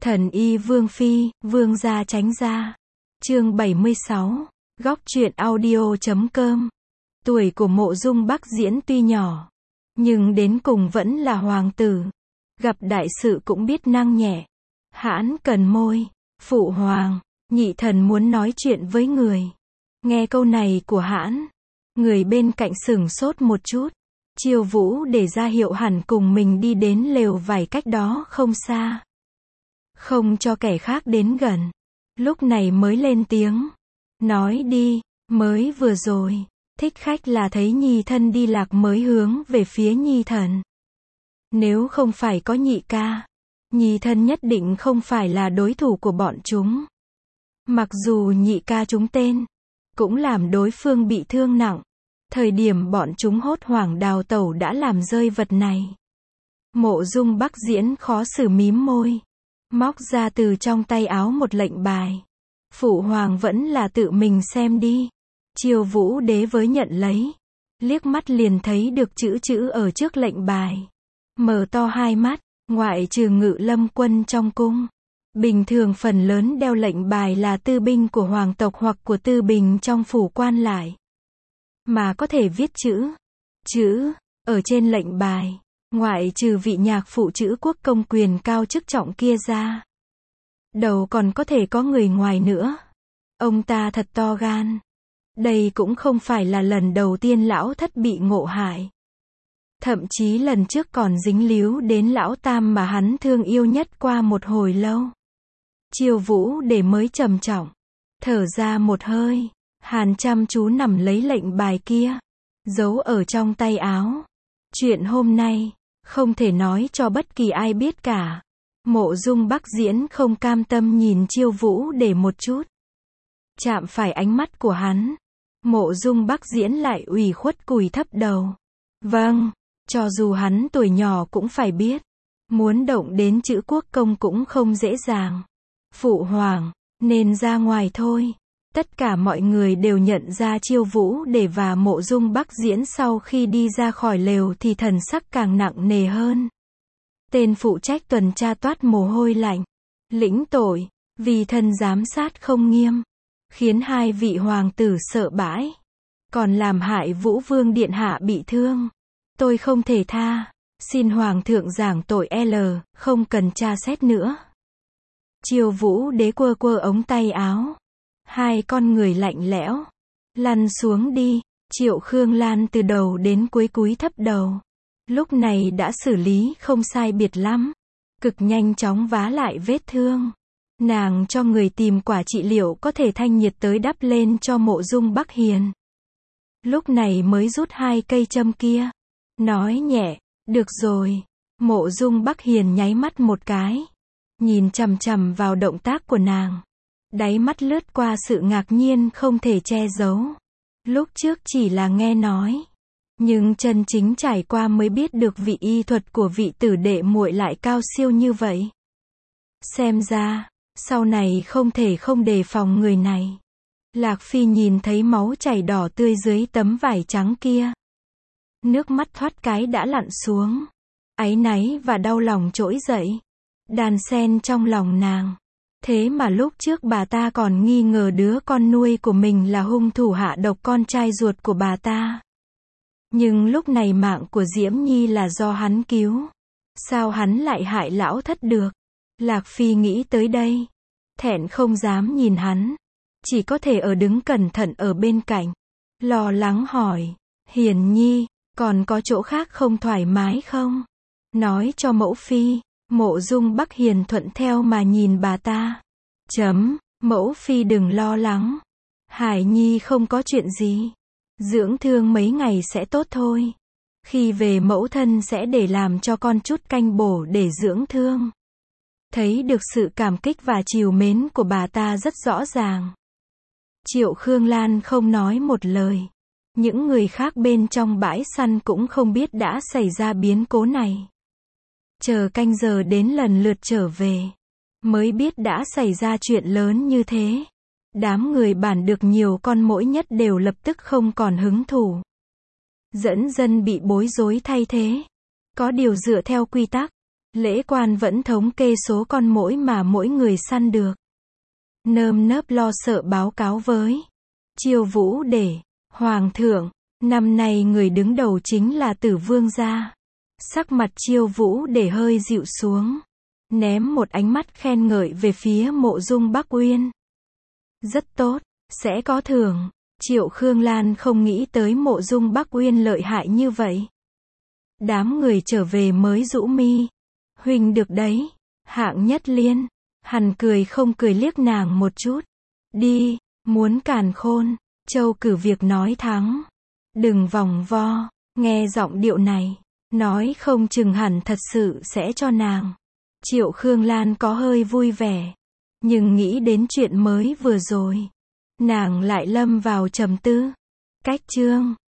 Thần y Vương Phi, Vương gia tránh ra. Chương 76. Góc truyện audio.com. Tuổi của Mộ Dung Bắc Diễn tuy nhỏ, nhưng đến cùng vẫn là hoàng tử. Gặp đại sự cũng biết năng nhẹ. Hãn cần môi. Phụ hoàng, nhị thần muốn nói chuyện với người. Nghe câu này của Hãn, người bên cạnh sửng sốt một chút. Chiêu Vũ để ra hiệu hẳn cùng mình đi đến lều vải cách đó không xa, không cho kẻ khác đến gần. Lúc này mới lên tiếng. Nói đi, mới vừa rồi, thích khách là thấy nhi thân đi lạc mới hướng về phía nhi thần. Nếu không phải có nhị ca, nhi thân nhất định không phải là đối thủ của bọn chúng. Mặc dù nhị ca chúng tên, cũng làm đối phương bị thương nặng. Thời điểm bọn chúng hốt hoảng đào tẩu đã làm rơi vật này. Mộ Dung Bắc Diễn khó xử mím môi, móc ra từ trong tay áo một lệnh bài. Phụ hoàng vẫn là tự mình xem đi. Chiêu Vũ đế với nhận lấy, liếc mắt liền thấy được chữ ở trước lệnh bài. Mở to hai mắt, ngoại trừ Ngự Lâm quân trong cung, bình thường phần lớn đeo lệnh bài là tư binh của hoàng tộc hoặc của tư bình trong phủ quan lại. Mà có thể viết chữ ở trên lệnh bài, ngoại trừ vị nhạc phụ chữ quốc công quyền cao chức trọng kia ra, đầu còn có thể có người ngoài nữa. Ông ta thật to gan. Đây cũng không phải là lần đầu tiên lão thất bị ngộ hại. Thậm chí lần trước còn dính líu đến lão tam mà hắn thương yêu nhất qua một hồi lâu. Chiêu Vũ để mới trầm trọng thở ra một hơi, hàn chăm chú nằm lấy lệnh bài kia, giấu ở trong tay áo. Chuyện hôm nay không thể nói cho bất kỳ ai biết cả. Mộ Dung Bắc Diễn không cam tâm nhìn Chiêu Vũ để một chút. Chạm phải ánh mắt của hắn, Mộ Dung Bắc Diễn lại ủy khuất cúi thấp đầu. Vâng, cho dù hắn tuổi nhỏ cũng phải biết, muốn động đến chữ quốc công cũng không dễ dàng. Phụ hoàng, nên ra ngoài thôi. Tất cả mọi người đều nhận ra Chiêu Vũ để và Mộ Dung Bắc Diễn sau khi đi ra khỏi lều thì thần sắc càng nặng nề hơn. Tên phụ trách tuần tra toát mồ hôi lạnh. Lĩnh tội, vì thần giám sát không nghiêm, khiến hai vị hoàng tử sợ bãi, còn làm hại Vũ Vương điện hạ bị thương. Tôi không thể tha, xin hoàng thượng giảng tội không cần tra xét nữa. Chiêu Vũ đế quơ ống tay áo, hai con người lạnh lẽo. Lăn xuống đi. Triệu Khương Lan từ đầu đến cuối cúi thấp đầu. Lúc này đã xử lý không sai biệt lắm, cực nhanh chóng vá lại vết thương. Nàng cho người tìm quả trị liệu có thể thanh nhiệt tới đắp lên cho Mộ Dung Bắc Hiền. Lúc này mới rút hai cây châm kia, nói nhẹ, được rồi. Mộ Dung Bắc Hiền nháy mắt một cái, nhìn chằm chằm vào động tác của nàng. Đáy mắt lướt qua sự ngạc nhiên không thể che giấu. Lúc trước chỉ là nghe nói, nhưng chân chính trải qua mới biết được vị y thuật của vị tử đệ muội lại cao siêu như vậy. Xem ra, sau này không thể không đề phòng người này. Lạc Phi nhìn thấy máu chảy đỏ tươi dưới tấm vải trắng kia, nước mắt thoát cái đã lặn xuống. Áy náy và đau lòng trỗi dậy, đan xen trong lòng nàng. Thế mà lúc trước bà ta còn nghi ngờ đứa con nuôi của mình là hung thủ hạ độc con trai ruột của bà ta. Nhưng lúc này mạng của Diễm Nhi là do hắn cứu. Sao hắn lại hại lão thất được? Lạc Phi nghĩ tới đây, thẹn không dám nhìn hắn, chỉ có thể ở đứng cẩn thận ở bên cạnh, lo lắng hỏi, Hiền Nhi, còn có chỗ khác không thoải mái không? Nói cho mẫu phi. Mộ Dung Bắc Hiền thuận theo mà nhìn bà ta. Mẫu phi đừng lo lắng. Hải Nhi không có chuyện gì. Dưỡng thương mấy ngày sẽ tốt thôi. Khi về mẫu thân sẽ để làm cho con chút canh bổ để dưỡng thương. Thấy được sự cảm kích và trìu mến của bà ta rất rõ ràng. Triệu Khương Lan không nói một lời. Những người khác bên trong bãi săn cũng không biết đã xảy ra biến cố này. Chờ canh giờ đến lần lượt trở về, mới biết đã xảy ra chuyện lớn như thế. Đám người bản được nhiều con mỗi nhất đều lập tức không còn hứng thú. Dẫn dân bị bối rối thay thế. Có điều dựa theo quy tắc, Lễ quan vẫn thống kê số con muỗi mà mỗi người săn được. Nơm nớp lo sợ báo cáo với Chiêu Vũ để, Hoàng thượng, năm nay người đứng đầu chính là Tử Vương gia. Sắc mặt Chiêu Vũ để hơi dịu xuống, ném một ánh mắt khen ngợi về phía Mộ Dung Bắc Uyên. Rất tốt, sẽ có thưởng. Triệu Khương Lan không nghĩ tới Mộ Dung Bắc Uyên lợi hại như vậy. Đám người trở về mới rũ mi. Huynh được đấy, hạng nhất liên. Hắn cười không cười liếc nàng một chút. Đi, muốn càn khôn. Châu Cử Việc nói thắng. Đừng vòng vo, nghe giọng điệu này, nói không chừng hẳn thật sự sẽ cho nàng. Triệu Khương Lan có hơi vui vẻ, nhưng nghĩ đến chuyện mới vừa rồi, nàng lại lâm vào trầm tư. Cách chương